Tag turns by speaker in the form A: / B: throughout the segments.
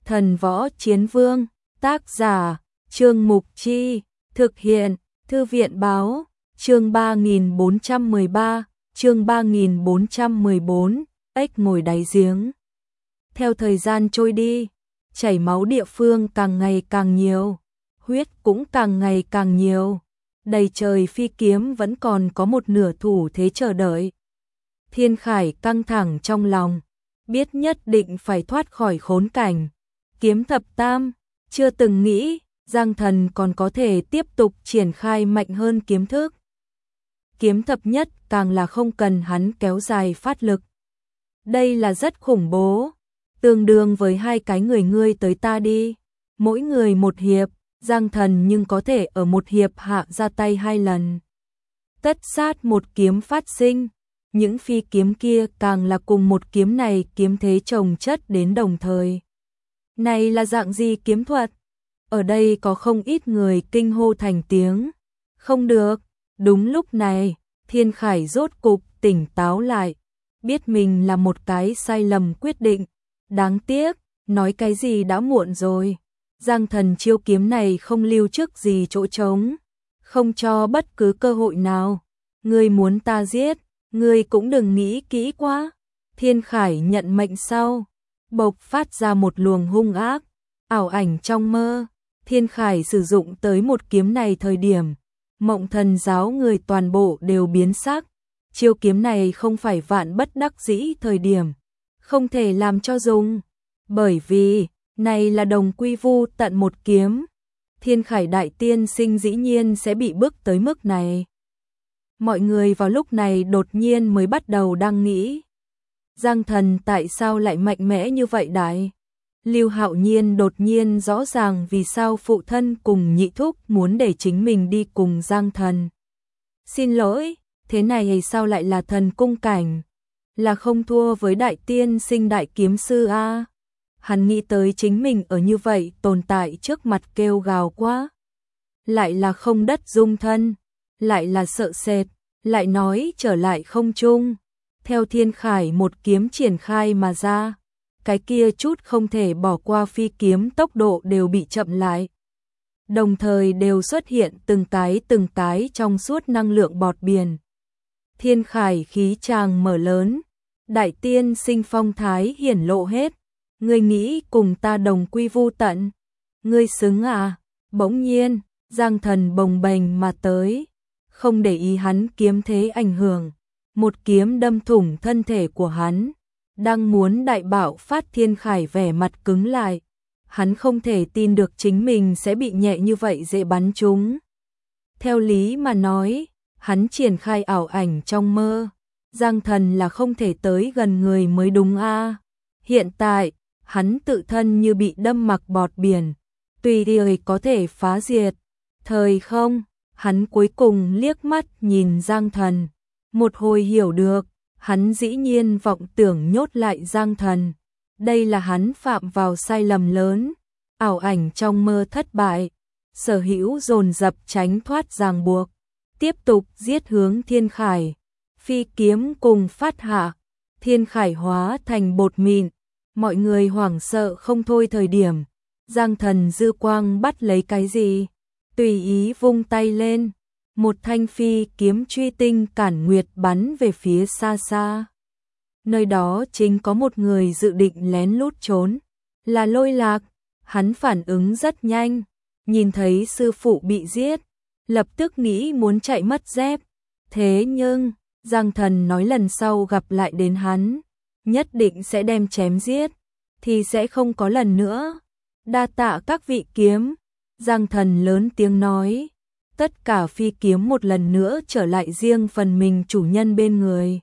A: Thần Võ Chiến Vương, tác giả, Trương Mục Chi, thực hiện, Thư viện báo, chương 3413, chương 3414, ếch ngồi đáy giếng. Theo thời gian trôi đi, chảy máu địa phương càng ngày càng nhiều, huyết cũng càng ngày càng nhiều. Đầy trời phi kiếm vẫn còn có một nửa thủ thế chờ đợi. Thiên Khải căng thẳng trong lòng, biết nhất định phải thoát khỏi khốn cảnh. Kiếm thập tam, chưa từng nghĩ Giang Thần còn có thể tiếp tục triển khai mạnh hơn kiếm thức. Kiếm thập nhất càng là không cần hắn kéo dài phát lực. Đây là rất khủng bố, tương đương với hai cái người ngươi tới ta đi, mỗi người một hiệp. Giang Thần nhưng có thể ở một hiệp hạ ra tay 2 lần. Tất sát một kiếm phát sinh, những phi kiếm kia càng là cùng một kiếm này kiếm thế chồng chất đến đồng thời. Này là dạng gì kiếm thuật? Ở đây có không ít người kinh hô thành tiếng. Không được, đúng lúc này, Thiên Khải rốt cục tỉnh táo lại, biết mình là một cái sai lầm quyết định. Đáng tiếc, nói cái gì đã muộn rồi. Giang Thần chiêu kiếm này không lưu trước gì chỗ trống, không cho bất cứ cơ hội nào. Ngươi muốn ta giết, ngươi cũng đừng nghĩ kỹ quá. Thiên Khải nhận mệnh sau, bộc phát ra một luồng hung ác, ảo ảnh trong mơ. Thiên Khải sử dụng tới một kiếm này thời điểm, Mộng Thần giáo người toàn bộ đều biến sắc. Chiêu kiếm này không phải vạn bất đắc dĩ thời điểm, không thể làm cho dùng, bởi vì này là đồng quy vu tận một kiếm. Thiên Khải đại tiên sinh dĩ nhiên sẽ bị bức tới mức này. Mọi người vào lúc này đột nhiên mới bắt đầu đang nghĩ, Giang Thần tại sao lại mạnh mẽ như vậy đại? Lưu Hạo Nhiên đột nhiên rõ ràng vì sao phụ thân cùng nhị thúc muốn để chính mình đi cùng Giang Thần. Xin lỗi, thế này sao lại là thần cung cảnh? Là không thua với đại tiên sinh đại kiếm sư a? Hắn nghĩ tới chính mình ở như vậy tồn tại trước mặt kêu gào quá. Lại là không đất dung thân, lại là sợ sệt, lại nói trở lại không trung. Theo Thiên Khải một kiếm triển khai mà ra, cái kia chút không thể bỏ qua phi kiếm tốc độ đều bị chậm lại. Đồng thời đều xuất hiện từng cái trong suốt năng lượng bọt biển. Thiên Khải khí tràng mở lớn, đại tiên sinh phong thái hiển lộ hết. Ngươi nghĩ cùng ta đồng quy vu tận? Ngươi xứng à? Bỗng nhiên, Giang Thần bồng bềnh mà tới, không để ý hắn kiếm thế ảnh hưởng, một kiếm đâm thủng thân thể của hắn. Đang muốn đại bạo phát, Thiên Khải vẻ mặt cứng lại. Hắn không thể tin được chính mình sẽ bị nhẹ như vậy dễ bắn trúng. Theo lý mà nói, hắn triển khai ảo ảnh trong mơ, Giang Thần là không thể tới gần người mới đúng a. Hiện tại, hắn tự thân như bị đâm mặc bọt biển, tùy thời có thể phá diệt. Thời không, hắn cuối cùng liếc mắt nhìn Giang Thần, một hồi hiểu được, hắn dĩ nhiên vọng tưởng nhốt lại Giang Thần. Đây là hắn phạm vào sai lầm lớn, ảo ảnh trong mơ thất bại, Sở Hữu dồn dập tránh thoát ràng buộc, tiếp tục giết hướng Thiên Khải. Phi kiếm cùng phát hạ, Thiên Khải hóa thành bột mịn. Mọi người hoảng sợ không thôi thời điểm, Giang Thần dư quang bắt lấy cái gì, tùy ý vung tay lên, một thanh phi kiếm truy tinh cản nguyệt bắn về phía xa xa. Nơi đó chính có một người dự định lén lút trốn, là Lôi Lạc. Hắn phản ứng rất nhanh, nhìn thấy sư phụ bị giết, lập tức nghĩ muốn chạy mất dép. Thế nhưng, Giang Thần nói lần sau gặp lại đến hắn, nhất định sẽ đem chém giết, thì sẽ không có lần nữa. Đa tạ các vị kiếm. Giang Thần lớn tiếng nói, tất cả phi kiếm một lần nữa trở lại riêng phần mình chủ nhân bên người.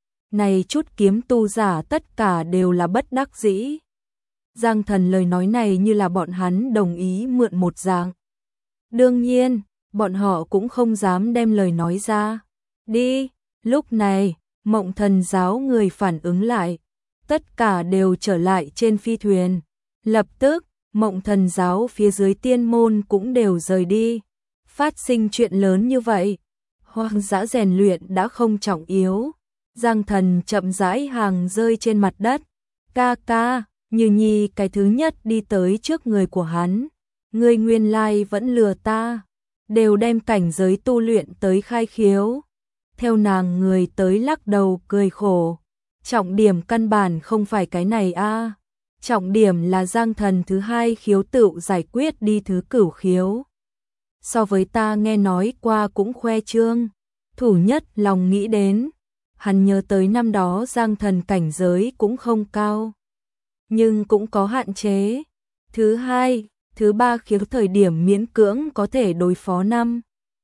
A: Này chút kiếm tu giả tất cả đều là bất đắc dĩ. Giang Thần lời nói này như là bọn hắn đồng ý mượn một dạng. Đương nhiên, bọn họ cũng không dám đem lời nói ra. Đi, lúc này, Mộng Thần giáo người phản ứng lại, tất cả đều trở lại trên phi thuyền. Lập tức, Mộng Thần giáo phía dưới tiên môn cũng đều rời đi. Phát sinh chuyện lớn như vậy, hoang dã rèn luyện đã không trọng yếu. Giang Thần chậm rãi hàng rơi trên mặt đất. Ca ca, Như Nhi cái thứ nhất đi tới trước người của hắn. Ngươi nguyên lai vẫn lừa ta, đều đem cảnh giới tu luyện tới khai khiếu. Theo nàng người tới lắc đầu cười khổ. Trọng điểm căn bản không phải cái này a, trọng điểm là Giang Thần thứ hai khiếu tựu giải quyết đi thứ cửu khiếu. So với ta nghe nói qua cũng khoe trương. Thủ nhất lòng nghĩ đến, hắn nhớ tới năm đó Giang Thần cảnh giới cũng không cao, nhưng cũng có hạn chế. Thứ hai, thứ ba khiếu thời điểm miễn cưỡng có thể đối phó 5,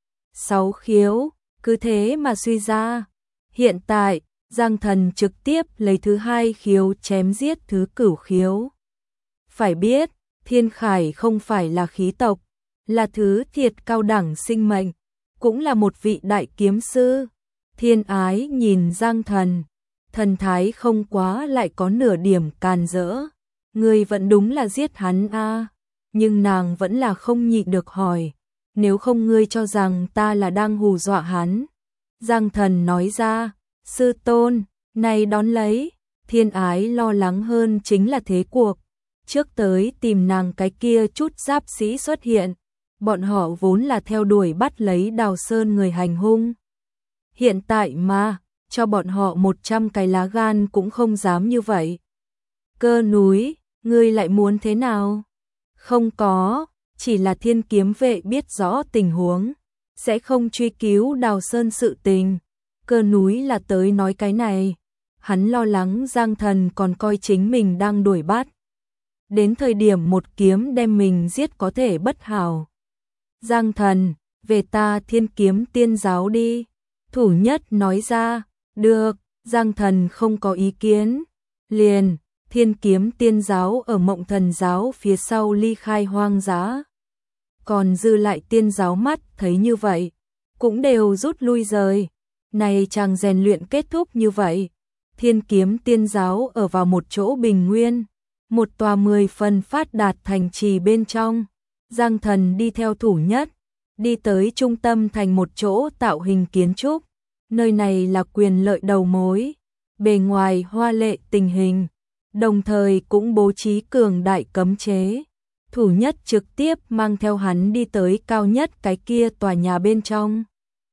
A: 6 khiếu, cứ thế mà suy ra. Hiện tại, Giang Thần trực tiếp lấy thứ hai khiếu chém giết thứ cửu khiếu. Phải biết, Thiên Khải không phải là khí tộc, là thứ thiệt cao đẳng sinh mệnh, cũng là một vị đại kiếm sư. Thiên Ái nhìn Giang Thần, thần thái không quá lại có nửa điểm càn rỡ. Ngươi vẫn đúng là giết hắn a. Nhưng nàng vẫn là không nhịn được hỏi, nếu không ngươi cho rằng ta là đang hù dọa hắn. Giang Thần nói ra, sư tôn, này đón lấy. Thiên Ái lo lắng hơn chính là thế cuộc. Trước tới tìm nàng cái kia chút giáp sĩ xuất hiện, bọn họ vốn là theo đuổi bắt lấy Đào Sơn người hành hung. Hiện tại mà, cho bọn họ 100 cái lá gan cũng không dám như vậy. Cơ núi, ngươi lại muốn thế nào? Không có, chỉ là Thiên Kiếm vệ biết rõ tình huống, sẽ không truy cứu Đào Sơn sự tình. Cơ núi là tới nói cái này, hắn lo lắng Giang Thần còn coi chính mình đang đuổi bắt. Đến thời điểm một kiếm đem mình giết có thể bất hảo. Giang Thần, về ta Thiên Kiếm tiên giáo đi. Thủ nhất nói ra, được, Giang Thần không có ý kiến. Liền, Thiên Kiếm tiên giáo ở Mộng Thần giáo phía sau ly khai hoang dã. Còn dư lại tiên giáo mắt thấy như vậy, cũng đều rút lui rời. Này chàng rèn luyện kết thúc như vậy. Thiên Kiếm tiên giáo ở vào một chỗ bình nguyên, một tòa 10 phần phát đạt thành trì bên trong. Giang Thần đi theo thủ nhất, đi tới trung tâm thành một chỗ tạo hình kiến trúc. Nơi này là quyền lợi đầu mối, bề ngoài hoa lệ tình hình, đồng thời cũng bố trí cường đại cấm chế. Thủ nhất trực tiếp mang theo hắn đi tới cao nhất cái kia tòa nhà bên trong.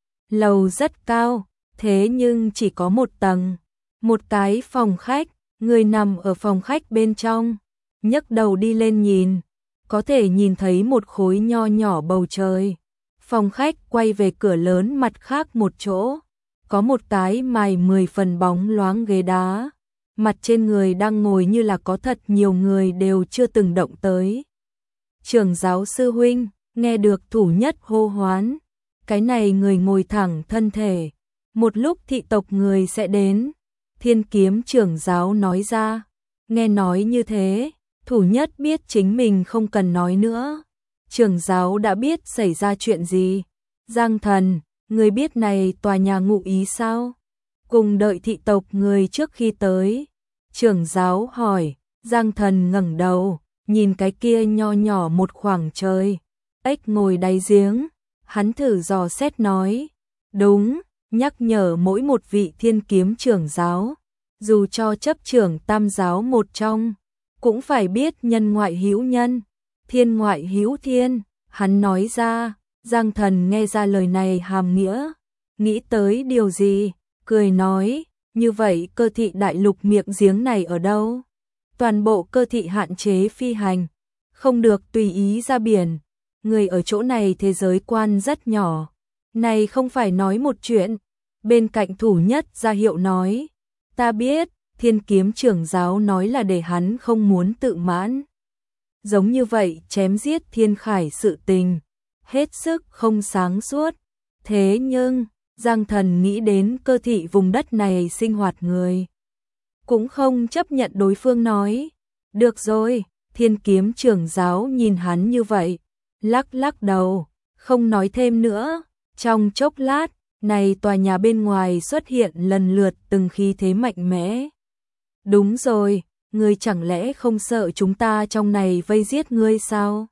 A: Lầu rất cao, thế nhưng chỉ có một tầng, một cái phòng khách, người nằm ở phòng khách bên trong, nhấc đầu đi lên nhìn, có thể nhìn thấy một khối nho nhỏ bầu trời. Phòng khách quay về cửa lớn mặt khác một chỗ, có một cái mài 10 phần bóng loáng ghế đá, mặt trên người đang ngồi như là có thật nhiều người đều chưa từng động tới. Trưởng giáo sư huynh, nghe được thủ nhất hô hoán, cái này người ngồi thẳng thân thể, một lúc thị tộc người sẽ đến. Thiên Kiếm trưởng giáo nói ra, nghe nói như thế, thủ nhất biết chính mình không cần nói nữa. Trưởng giáo đã biết xảy ra chuyện gì. Giang Thần, người biết này tòa nhà ngụ ý sao? Cùng đợi thị tộc người trước khi tới. Trưởng giáo hỏi, Giang Thần ngẩng đầu, nhìn cái kia nho nhỏ một khoảng trời. Ếch ngồi đáy giếng, hắn thử dò xét nói, đúng, nhắc nhở mỗi một vị Thiên Kiếm trưởng giáo, dù cho chấp trưởng tam giáo một trong, cũng phải biết nhân ngoại hữu nhân, thiên ngoại hữu thiên. Hắn nói ra, Giang Thần nghe ra lời này hàm nghĩa, nghĩ tới điều gì, cười nói, như vậy cơ thị đại lục miệng giếng này ở đâu? Toàn bộ cơ thị hạn chế phi hành, không được tùy ý ra biển. Người ở chỗ này thế giới quan rất nhỏ, này không phải nói một chuyện. Bên cạnh thủ nhất ra hiệu nói, ta biết, Thiên Kiếm trưởng giáo nói là để hắn không muốn tự mãn. Giống như vậy chém giết Thiên Khải sự tình, hết sức không sáng suốt. Thế nhưng, Giang Thần nghĩ đến cơ thị vùng đất này sinh hoạt người, cũng không chấp nhận đối phương nói. Được rồi, Thiên Kiếm trưởng giáo nhìn hắn như vậy, lắc lắc đầu, không nói thêm nữa. Trong chốc lát, này tòa nhà bên ngoài xuất hiện lần lượt từng khí thế mạnh mẽ. Đúng rồi, ngươi chẳng lẽ không sợ chúng ta trong này vây giết ngươi sao?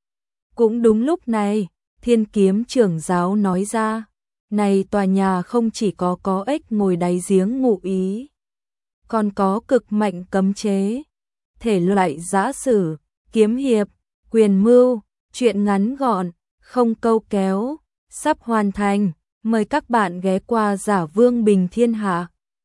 A: Cũng đúng lúc này, Thiên Kiếm trưởng giáo nói ra, này tòa nhà không chỉ có ếch ngồi đáy giếng ngụ ý, còn có cực mạnh cấm chế. thể loại giã sử, kiếm hiệp, quyền mưu, truyện ngắn gọn, không câu kéo, sắp hoàn thành. Mời các bạn ghé qua Giả Vương Bình Thiên Hạ.